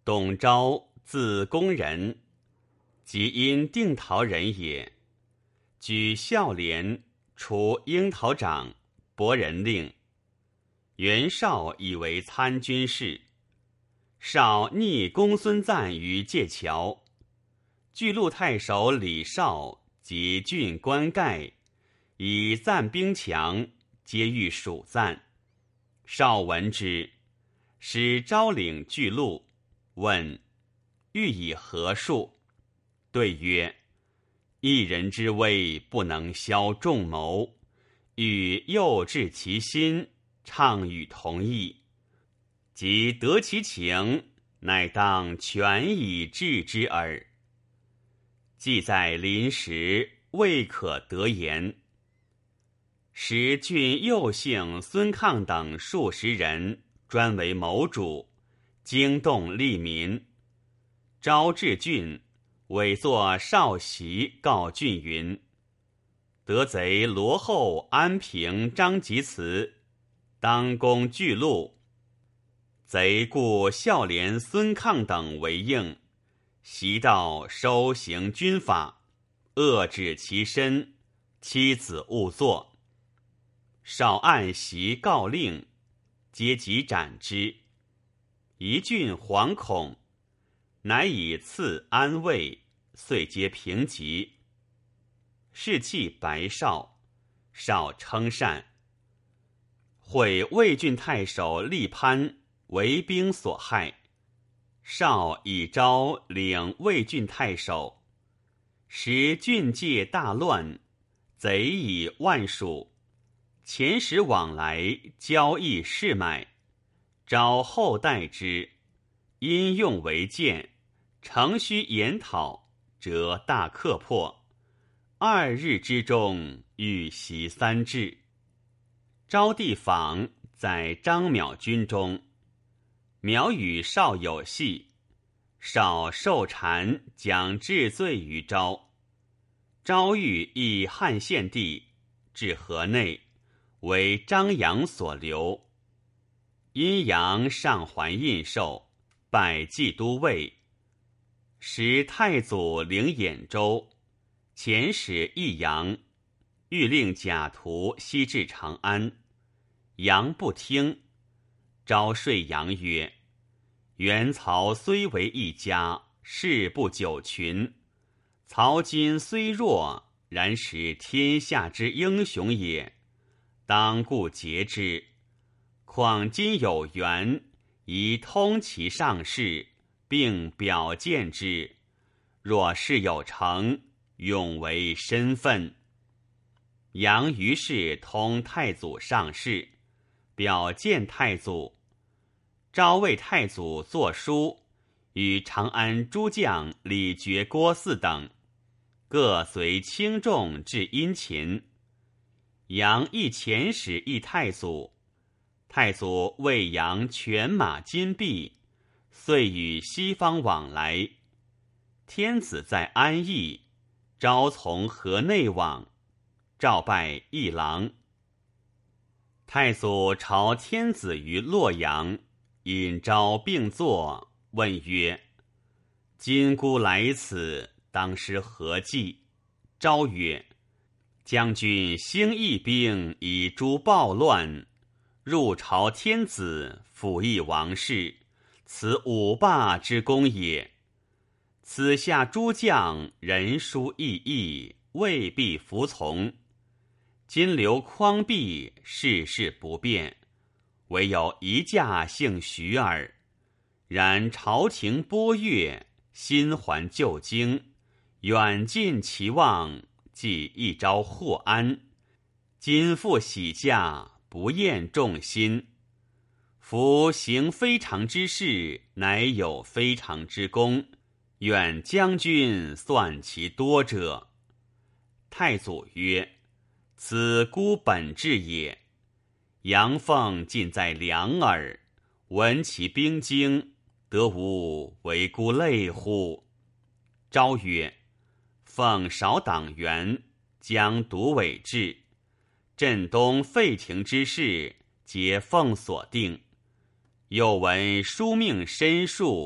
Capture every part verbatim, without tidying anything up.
董昭，字公人，即因定陶人也。举孝廉，除樱桃长，博人令。袁绍以为参军事。绍逆公孙瓒于界桥，巨鹿太守李绍及郡官盖，以赞兵强，皆欲蜀赞。绍闻之，使昭领巨鹿，问欲以何数？对曰：一人之威，不能消众谋，欲诱致其心，畅与同意。即得其情，乃当全以治之耳。既在临时，未可得言。时郡右姓孙抗等数十人，专为谋主，惊动利民。昭至郡，委作少袭告郡云：得贼罗后、安平、张吉祠，当攻巨鹿。贼故孝廉、孙抗等为应，习道收行军法，遏止其身，妻子勿作。少按袭告令，皆即斩之。一郡惶恐，乃以赐安慰，遂皆平疾。士弃白绍，绍称善。会魏郡太守厉潘为兵所害，绍以昭领魏郡太守。时郡界大乱，贼以万数，遣使往来，交易市买。昭后代之，因用为剑，诚须研讨，则大克破。二日之中，欲袭三至。昭帝访，在张邈军中。邈与绍有隙，绍受禅，将治罪于昭。昭欲诣汉献帝，至河内，为张扬所留。阴阳上还印绶，拜冀都尉。时太祖领兖州，遣使益阳，欲令贾图西至长安。杨不听。昭说杨曰：元曹虽为一家，事不久群。曹今虽弱，然使天下之英雄也，当固节之。况今有缘，宜通其上事，并表见之。若事有成，永为身分。杨于是通太祖上事，表见太祖。昭为太祖作书，与长安诸将李傕、郭汜等，各随轻重至殷勤。杨亦遣使诣太祖，太祖为杨犬马金币，遂与西方往来。天子在安邑，昭从河内往，诏拜议郎。太祖朝天子于洛阳，引昭并坐，问曰：今孤来此，当施何计？昭曰：将军兴义兵以诛暴乱，入朝天子，辅翼王室，此五霸之功也。此下诸将人殊异异，未必服从。今留匡弼，世事不变，唯有一驾姓徐耳。然朝廷波越，心还旧京，远近其望，即一朝获安。今复喜驾，不厌众心。夫行非常之事，乃有非常之功，愿将军算其多者。太祖曰：此孤本志也。杨奉尽在两耳，闻其兵精，得无为孤类乎？昭曰：奉少党员，将独委制。镇东废庭之事，皆奉所定。又闻书命申数，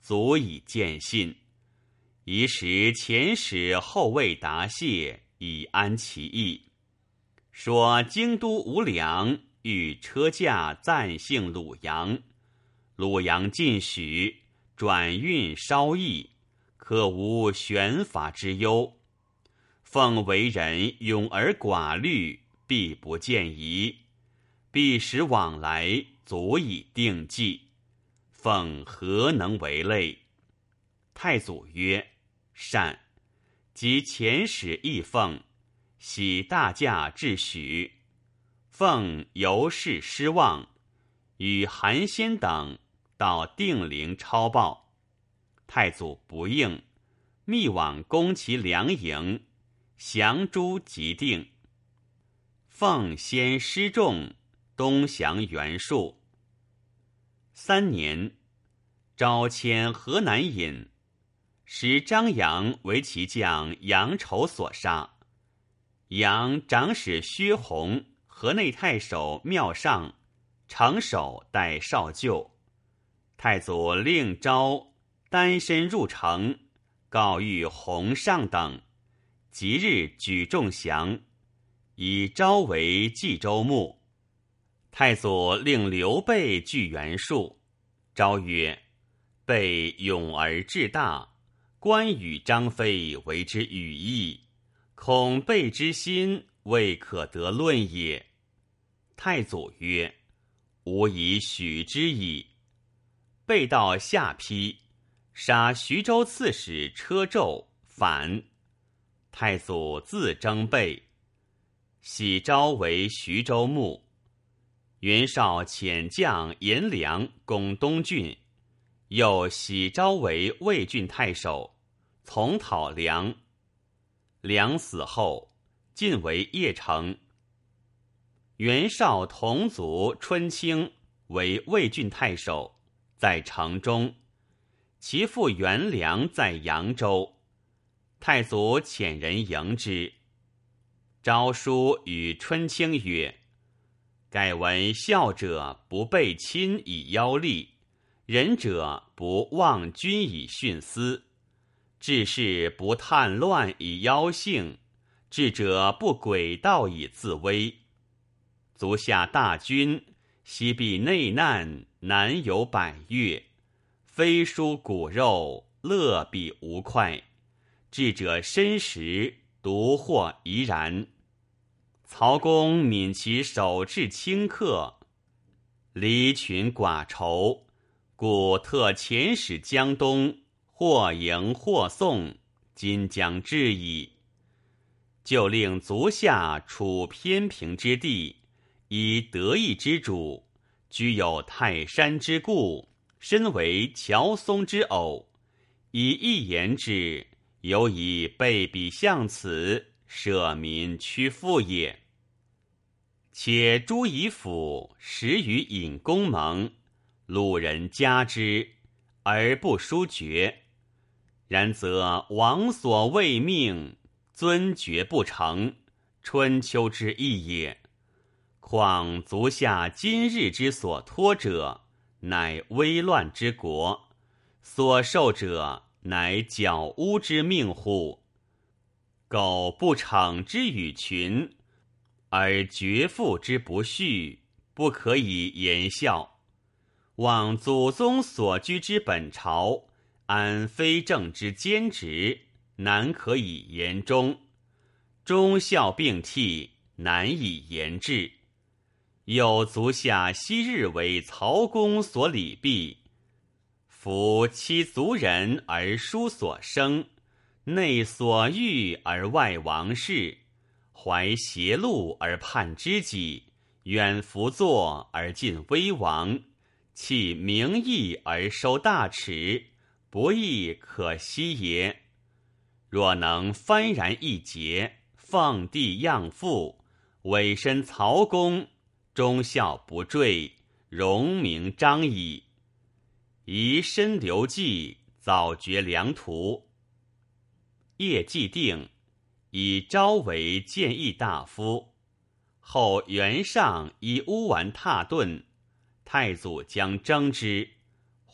足以见信。宜时遣使后未答谢，以安其意。说京都无粮，欲车驾暂幸鲁阳。鲁阳进许，转运稍易，可无悬法之忧。奉为人勇而寡虑，必不见疑。必使往来，足以定计。奉何能为累？太祖曰：善。即遣使诣奉，喜大驾至许。奉由是失望，与韩先等到定陵抄报。太祖不应，密往攻其粮营，降诸即定。奉先失众，东降袁术。三年，昭迁河南尹，使张扬为其将杨稠所杀。杨长史薛弘、河内太守妙尚、城守代少舅。太祖令昭单身入城，告谕弘尚等，即日举众降，以昭为冀州牧。太祖令刘备据袁术。昭曰：备勇而志大，关羽、张飞为之羽翼，恐备之心未可得论也。太祖曰：吾已许之矣。备到下邳，杀徐州刺史车胄，反。太祖自征备，喜昭为徐州牧。袁绍遣将颜良攻东郡，又喜昭为魏郡太守，从讨梁。梁死后，晋为邺城。袁绍同族春卿为魏郡太守，在城中，其父袁良在扬州。太祖遣人迎之。诏书与春卿曰：改闻孝者不背亲以邀立，仁者不忘君以徇私，治事不探乱以邀幸，智者不诡道以自危。足下大军，西避内难，南有百越，非疏骨肉，乐必无快。智者身时，独或怡然。曹公悯其手至顷刻，离群寡愁，故特遣使江东，或迎或送，今将至矣。就令足下处偏平之地，以得意之主，居有泰山之固，身为乔松之偶，以一言之，犹以备彼向此，舍民屈附也。且朱夷府始与尹公盟，鲁人加之，而不书爵。然则王所未命，尊爵不成，春秋之意也。况足下今日之所托者，乃危乱之国，所受者乃剿污之命乎？苟不惩之与群，而绝父之不恤，不可以言孝。望祖宗所居之本朝，安非正之兼职，难可以言忠。忠孝并替，难以言治。有足下昔日为曹公所礼毕，夫妻族人而叔所生，内所欲而外王室，怀邪路而叛知己，远辅佐而近威王，弃名义而收大耻，不亦可惜也？若能幡然一节，奉帝养父，委身曹公，忠孝不坠，荣名彰矣。宜深留计，早决良图。业既定，以昭为谏议大夫。后袁尚以乌丸踏顿，太祖将征之，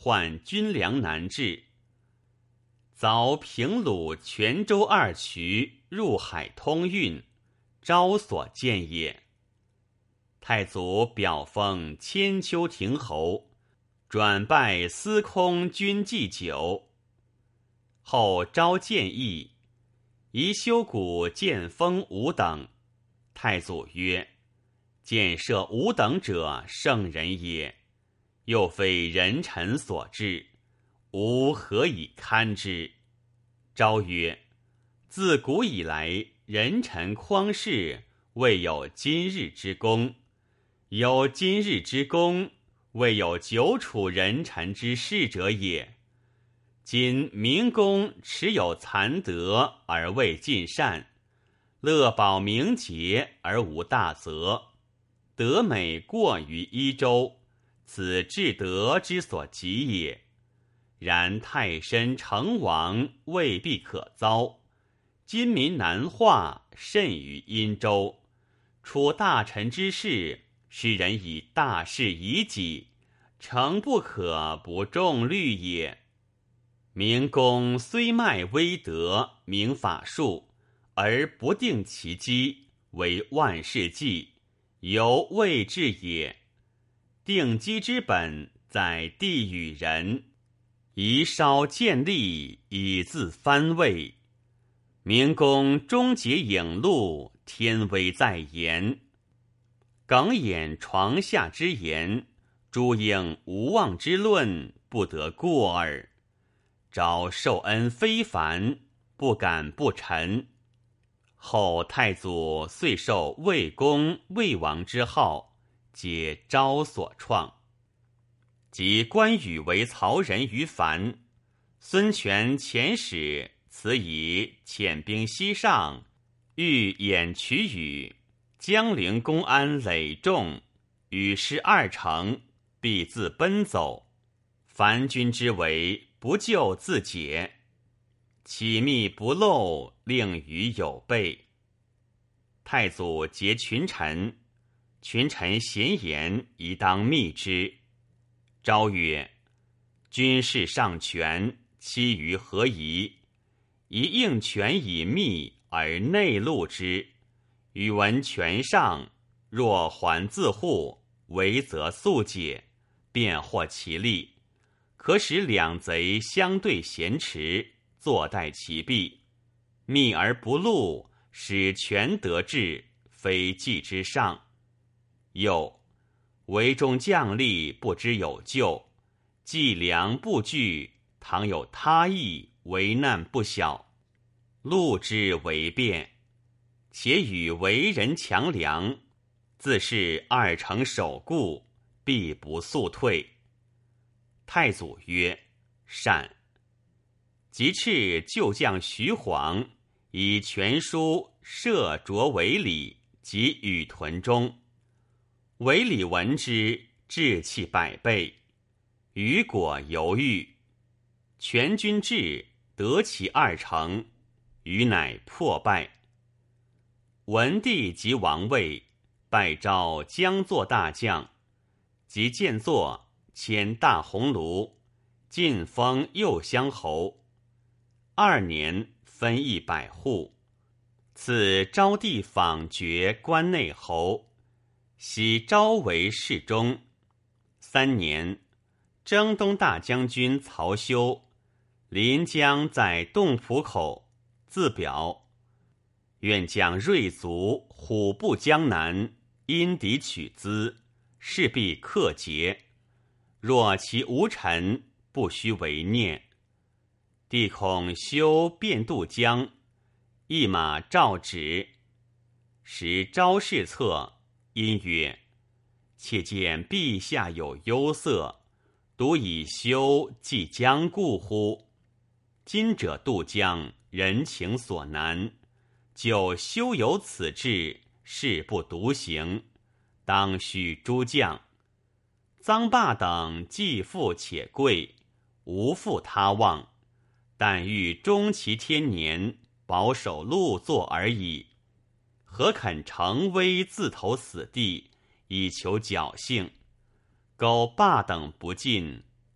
患军粮难治。凿平鲁、泉州二渠入海通运，昭所见也。太祖表封千秋亭侯，转拜司空军祭酒。后昭建议，宜修古建封吾等。太祖曰：建设吾等者，圣人也，又非人臣所治，吾何以堪之？昭曰：自古以来，人臣匡世，未有今日之功。有今日之功，未有久处人臣之事者也。今明公持有残德而未尽善，乐保名节而无大责，德美过于一周，此至德之所及也。然太深成王未必可遭，今民难化，甚于殷周。处大臣之事，是人以大事以己，诚不可不重虑也。明公虽迈威德，明法术，而不定其机，为万事计，犹未至也。定机之本，在地与人，宜稍建立，以自藩位。明公终结影录，天威在言。耿弇床下之言，朱应无妄之论，不得过耳。昭受恩非凡，不敢不臣。后太祖遂受魏公、魏王之号，皆昭所创。及关羽为曹人于樊，孙权遣使辞以遣兵西上，欲掩取羽。江陵公安累众，与师二城，必自奔走。樊军之围，不救自解，起密不漏，令予有备。太祖结群臣，群臣咸言，宜当密之。昭曰：军事上权，其余何宜？宜应权以密，而内录之。宇文权上，若还自护，违则速解，便获其利，可使两贼相对咸持，坐待其弊。密而不录，使权得志，非计之上。又围中将吏不知有救，计量不据，倘有他意，为难不小。录之为变，且与为人强梁，自是二城守固，必不速退。太祖曰：善。即敕旧将徐晃以全书设着为礼，及与屯中。为礼闻之，志气百倍。虞果犹豫，全军至，得其二城，虞乃破败。文帝即王位，拜召将作大将，即建作，迁大鸿胪，晋封右乡侯。二年，分邑百户，赐昭帝访爵关内侯，袭昭为侍中。三年，征东大将军曹休，临江在洞浦口，自表愿将锐卒虎步江南，因敌取资，势必克捷。若其无臣，不须为念。帝恐休便渡江，一马诏旨。时昭侍策，因曰：妾见陛下有忧色，独以休即将故乎？今者渡江，人情所难，就休有此志，事不独行，当须诸将。臧霸等既富且贵，无负他望，但欲终其天年，保守陆作而已。何肯乘威自投死地，以求侥幸？苟霸等不进，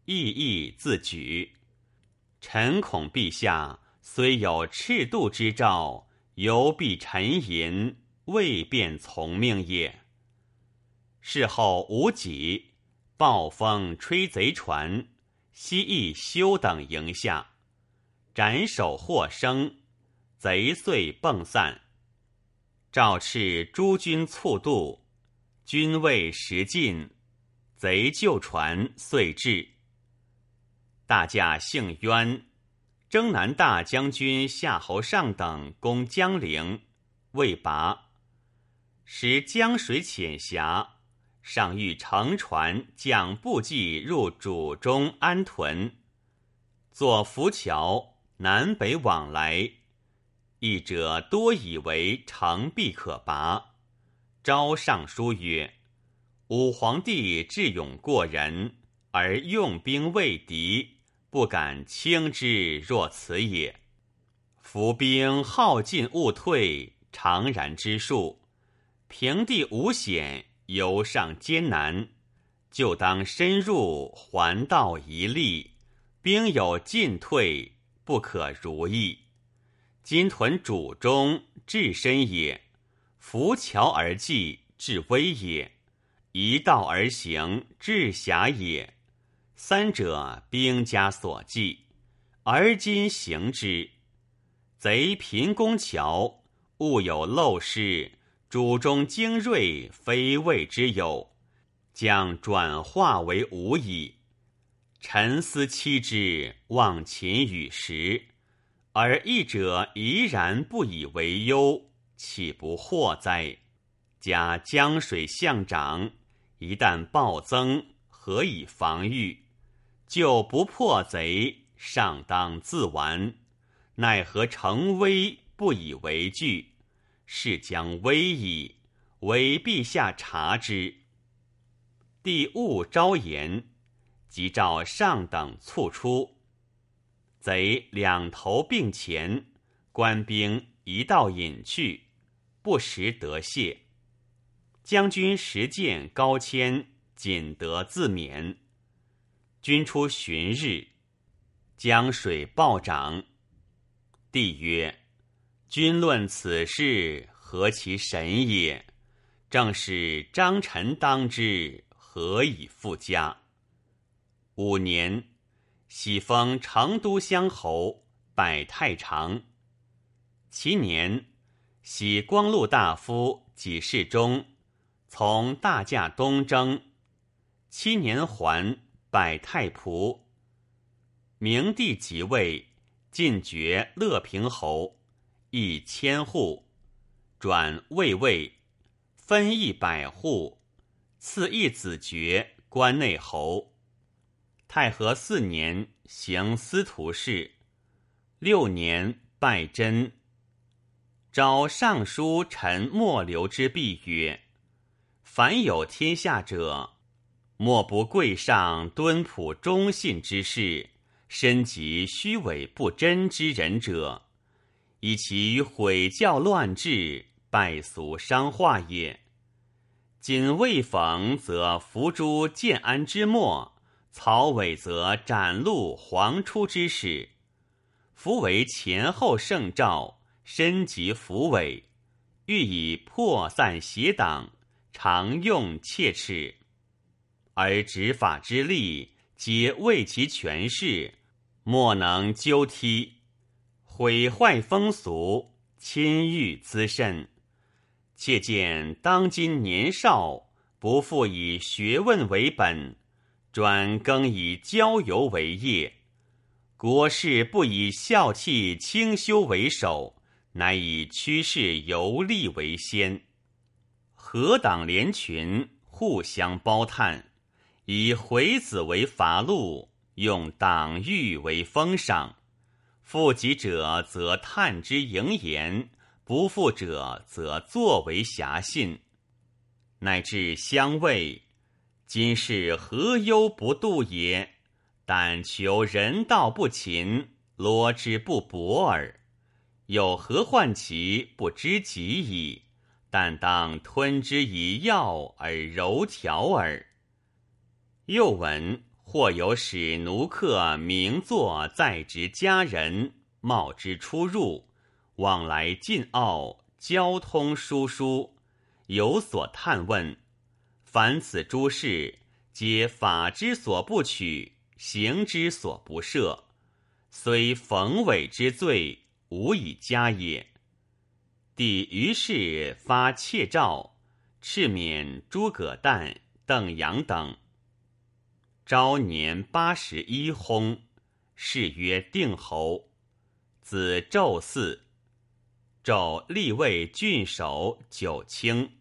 意意自举。臣恐陛下虽有赤度之诏，犹必沉吟，未便从命也。事后无己，暴风吹贼船，西邑休等营下，斩首获生，贼遂迸散。诏敕诸军促渡，军未时尽，贼救船遂至。大驾幸渊，征南大将军夏侯尚等攻江陵，未拔。时江水浅狭，尚欲乘船将部骑入主中安屯，作浮桥，南北往来。译者多以为城必可拔，昭上书曰：武皇帝智勇过人，而用兵未敌，不敢轻之若此也。伏兵耗尽勿退，常然之术。平地无险，游上艰难，就当深入，环道一利，兵有进退，不可如意。今屯主中，至深也；浮桥而济，至危也；一道而行，至狭也。三者兵家所忌，而今行之。贼频攻桥，物有漏失，主中精锐，非谓之有，将转化为无矣。臣思期之，望秦与时。而译者怡然不以为忧，岂不祸哉？加江水向涨，一旦暴增，何以防御？就不破贼，尚当自完。奈何成危，不以为惧？是将危矣，唯陛下察之。帝勿招言，即召上等促出。贼两头并前，官兵一道引去，不时得泄。将军实见高谦，仅得自免。军出旬日，江水暴涨。帝曰：君论此事，何其神也！正是章臣当之，何以复加？五年，喜封成都乡侯，拜太常。其年，喜光禄大夫己世忠，从大驾东征。七年还，拜太仆。明帝即位，进爵乐平侯，邑千户，转卫尉，分邑百户，赐一子爵关内侯。太和四年，行司徒事。六年，拜真。召尚书陈莫流之弊曰：凡有天下者，莫不贵上敦朴忠信之士，深及虚伪不真之人者，以其毁教乱治，败俗伤化也。今未逢，则伏诛建安之末，曹伟则斩戮黄出之始。夫为前后圣诏，深及伏伪，欲以破散邪党，常用切齿。而执法之力，皆为其权势，莫能纠剔，毁坏风俗，侵欲滋甚。切见当今年少，不复以学问为本，专更以交游为业。国事不以孝悌清修为首，乃以趋势游历为先。何党连群，互相包探，以回子为伐戮，用党欲为封赏。负己者则探之盈言，不负者则作为遐信。乃至相谓，今是何忧不度也？但求人道不勤，罗之不博耳。有何患其不知己矣？但当吞之以药而柔调耳。又闻或有使奴客名作在职家人，冒之出入，往来进奥，交通疏疏，有所探问。凡此诸事，皆法之所不取，刑之所不赦，虽冯伪之罪，无以加也。帝于是发窃诏，敕免诸葛诞、邓阳等。昭年八十一薨，谥曰定侯。子宙嗣，宙立为郡守九卿。